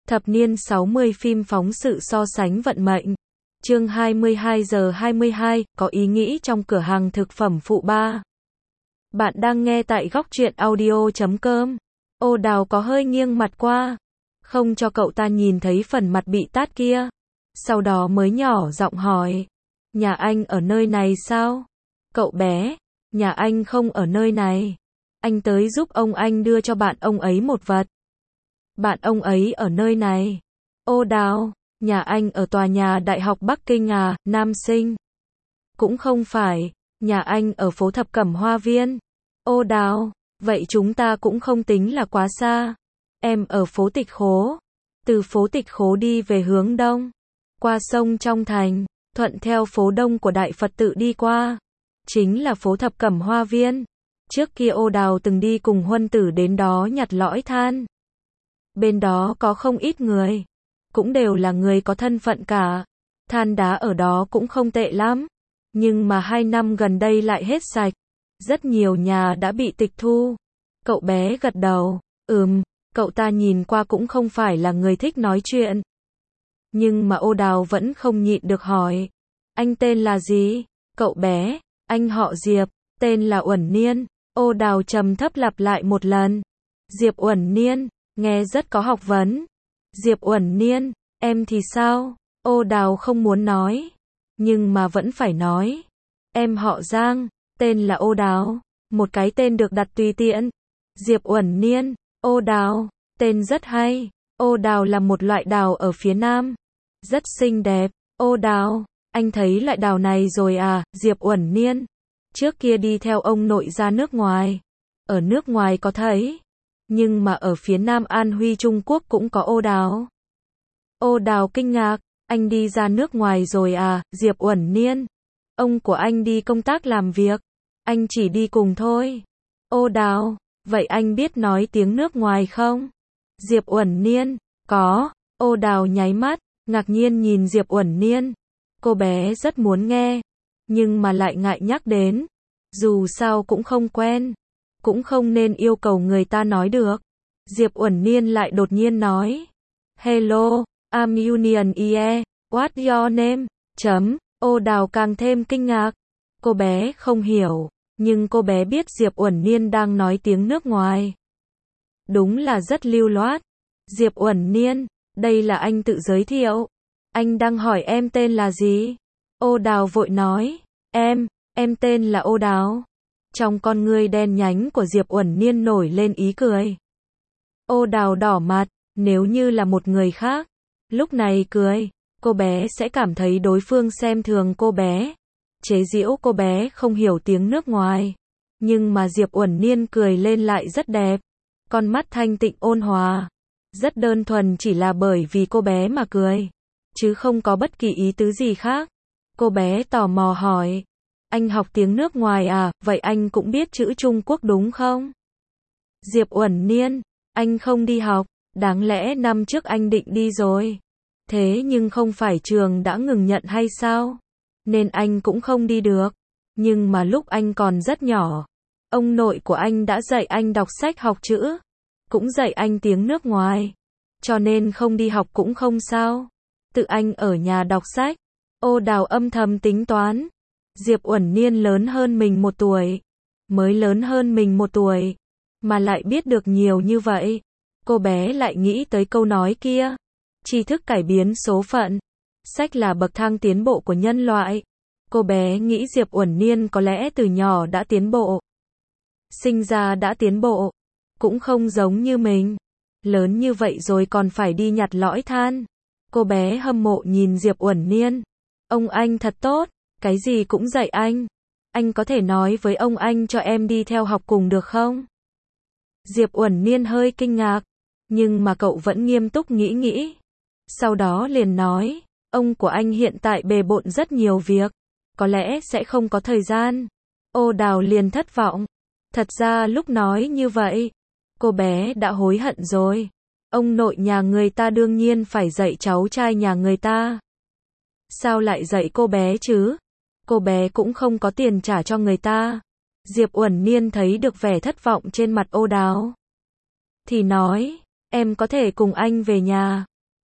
Thập niên 60 phim phóng sự so sánh vận mệnh. Chương 22 giờ 22, có ý nghĩ trong cửa hàng thực phẩm phụ 3. Bạn đang nghe tại góc truyện audio.com. Ô Đào có hơi nghiêng mặt qua, không cho cậu ta nhìn thấy phần mặt bị tát kia. Sau đó mới nhỏ giọng hỏi, nhà anh ở nơi này sao? Cậu bé, nhà anh không ở nơi này. Anh tới giúp ông anh đưa cho bạn ông ấy một vật. Bạn ông ấy ở nơi này. Ô Đào, nhà anh ở tòa nhà Đại học Bắc Kinh à, nam sinh. Cũng không phải, nhà anh ở phố Thập Cẩm Hoa Viên. Ô Đào, vậy chúng ta cũng không tính là quá xa. Em ở phố Tịch Khố. Từ phố Tịch Khố đi về hướng đông, qua sông trong thành, thuận theo phố đông của Đại Phật tự đi qua, chính là phố Thập Cẩm Hoa Viên. Trước kia Ô Đào từng đi cùng Huân Tử đến đó nhặt lõi than. Bên đó có không ít người, cũng đều là người có thân phận cả. Than đá ở đó cũng không tệ lắm, nhưng mà 2 năm gần đây lại hết sạch. Rất nhiều nhà đã bị tịch thu. Cậu bé gật đầu, cậu ta nhìn qua cũng không phải là người thích nói chuyện. Nhưng mà Ô Đào vẫn không nhịn được hỏi, anh tên là gì? Cậu bé, anh họ Diệp, tên là Uẩn Niên. Ô Đào trầm thấp lặp lại một lần. Diệp Uẩn Niên, nghe rất có học vấn. Diệp Uẩn Niên, em thì sao? Ô Đào không muốn nói, nhưng mà vẫn phải nói. Em họ Giang, tên là Ô Đào, một cái tên được đặt tùy tiện. Diệp Uẩn Niên, Ô Đào, tên rất hay. Ô đào là một loại đào ở phía Nam, rất xinh đẹp. Ô Đào, anh thấy loại đào này rồi à? Diệp Uẩn Niên, trước kia đi theo ông nội ra nước ngoài, ở nước ngoài có thấy, nhưng mà ở phía Nam An Huy Trung Quốc cũng có ô đào. Ô Đào kinh ngạc, anh đi ra nước ngoài rồi à? Diệp Uẩn Niên, ông của anh đi công tác làm việc, anh chỉ đi cùng thôi. Ô Đào, vậy anh biết nói tiếng nước ngoài không? Diệp Uẩn Niên, có. Ô Đào nháy mắt, ngạc nhiên nhìn Diệp Uẩn Niên. Cô bé rất muốn nghe, nhưng mà lại ngại nhắc đến. Dù sao cũng không quen, cũng không nên yêu cầu người ta nói được. Diệp Uẩn Niên lại đột nhiên nói, Hello, I'm Union Ie, what's your name? Ô Đào càng thêm kinh ngạc. Cô bé không hiểu, nhưng cô bé biết Diệp Uẩn Niên đang nói tiếng nước ngoài. Đúng là rất lưu loát. Diệp Uẩn Niên, đây là anh tự giới thiệu. Anh đang hỏi em tên là gì? Ô Đào vội nói, em tên là Ô Đào. Trong con ngươi đen nhánh của Diệp Uẩn Niên nổi lên ý cười. Ô Đào đỏ mặt, nếu như là một người khác, lúc này cười, cô bé sẽ cảm thấy đối phương xem thường cô bé, chế giễu cô bé không hiểu tiếng nước ngoài. Nhưng mà Diệp Uẩn Niên cười lên lại rất đẹp, con mắt thanh tịnh ôn hòa, rất đơn thuần, chỉ là bởi vì cô bé mà cười, chứ không có bất kỳ ý tứ gì khác. Cô bé tò mò hỏi, anh học tiếng nước ngoài à, vậy anh cũng biết chữ Trung Quốc đúng không? Diệp Uẩn Niên, anh không đi học, đáng lẽ năm trước anh định đi rồi. Thế nhưng không phải trường đã ngừng nhận hay sao? Nên anh cũng không đi được. Nhưng mà lúc anh còn rất nhỏ, ông nội của anh đã dạy anh đọc sách học chữ, cũng dạy anh tiếng nước ngoài, cho nên không đi học cũng không sao. Tự anh ở nhà đọc sách. Ô Đào âm thầm tính toán, Diệp Uẩn Niên lớn hơn mình 1 tuổi, mới lớn hơn mình 1 tuổi, mà lại biết được nhiều như vậy. Cô bé lại nghĩ tới câu nói kia, tri thức cải biến số phận, sách là bậc thang tiến bộ của nhân loại. Cô bé nghĩ Diệp Uẩn Niên có lẽ từ nhỏ đã tiến bộ, sinh ra đã tiến bộ, cũng không giống như mình, lớn như vậy rồi còn phải đi nhặt lõi than. Cô bé hâm mộ nhìn Diệp Uẩn Niên, ông anh thật tốt, cái gì cũng dạy anh có thể nói với ông anh cho em đi theo học cùng được không? Diệp Uẩn Niên hơi kinh ngạc, nhưng mà cậu vẫn nghiêm túc nghĩ, sau đó liền nói, ông của anh hiện tại bề bộn rất nhiều việc, có lẽ sẽ không có thời gian. Ô Đào liền thất vọng, thật ra lúc nói như vậy, cô bé đã hối hận rồi. Ông nội nhà người ta đương nhiên phải dạy cháu trai nhà người ta. Sao lại dạy cô bé chứ? Cô bé cũng không có tiền trả cho người ta. Diệp Uẩn Niên thấy được vẻ thất vọng trên mặt Ô Đào, thì nói, em có thể cùng anh về nhà,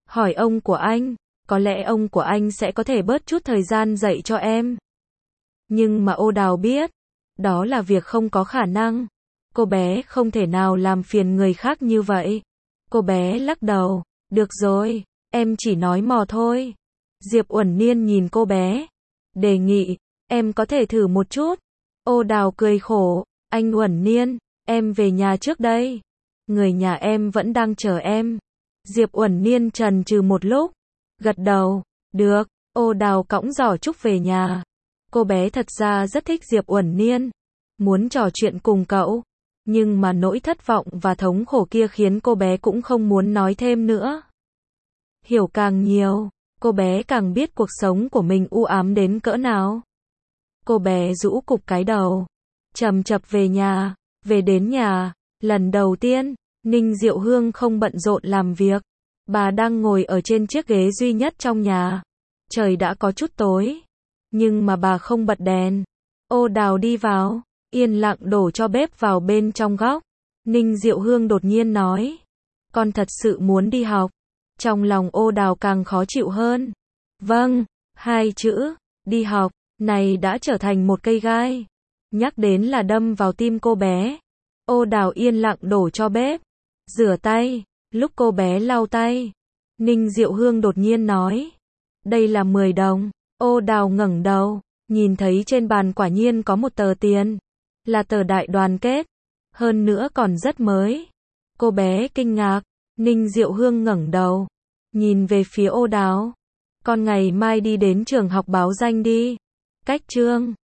hỏi ông của anh, có lẽ ông của anh sẽ có thể bớt chút thời gian dạy cho em. Nhưng mà Ô Đào biết, đó là việc không có khả năng. Cô bé không thể nào làm phiền người khác như vậy. Cô bé lắc đầu, được rồi, em chỉ nói mò thôi. Diệp Uẩn Niên nhìn cô bé, đề nghị, em có thể thử một chút. Ô Đào cười khổ, anh Uẩn Niên, em về nhà trước đây. Người nhà em vẫn đang chờ em. Diệp Uẩn Niên chần chừ một lúc, gật đầu, được. Ô Đào cõng giỏ trúc về nhà. Cô bé thật ra rất thích Diệp Uẩn Niên, muốn trò chuyện cùng cậu. Nhưng mà nỗi thất vọng và thống khổ kia khiến cô bé cũng không muốn nói thêm nữa. Hiểu càng nhiều, cô bé càng biết cuộc sống của mình u ám đến cỡ nào. Cô bé rũ cụp cái đầu, chầm chập về nhà. Về đến nhà, lần đầu tiên, Ninh Diệu Hương không bận rộn làm việc. Bà đang ngồi ở trên chiếc ghế duy nhất trong nhà. Trời đã có chút tối, nhưng mà bà không bật đèn. Ô Đào đi vào, yên lặng đổ cho bếp vào bên trong góc. Ninh Diệu Hương đột nhiên nói, con thật sự muốn đi học. Trong lòng Ô Đào càng khó chịu hơn. Vâng, hai chữ, đi học, này đã trở thành một cây gai. Nhắc đến là đâm vào tim cô bé. Ô Đào yên lặng đổ cho bếp, rửa tay. Lúc cô bé lau tay, Ninh Diệu Hương đột nhiên nói, đây là 10 đồng. Ô Đào ngẩng đầu, nhìn thấy trên bàn quả nhiên có một tờ tiền, là tờ Đại Đoàn Kết, hơn nữa còn rất mới. Cô bé kinh ngạc. Ninh Diệu Hương ngẩng đầu, nhìn về phía Ô Đào, con ngày mai đi đến trường học báo danh đi. Cách chương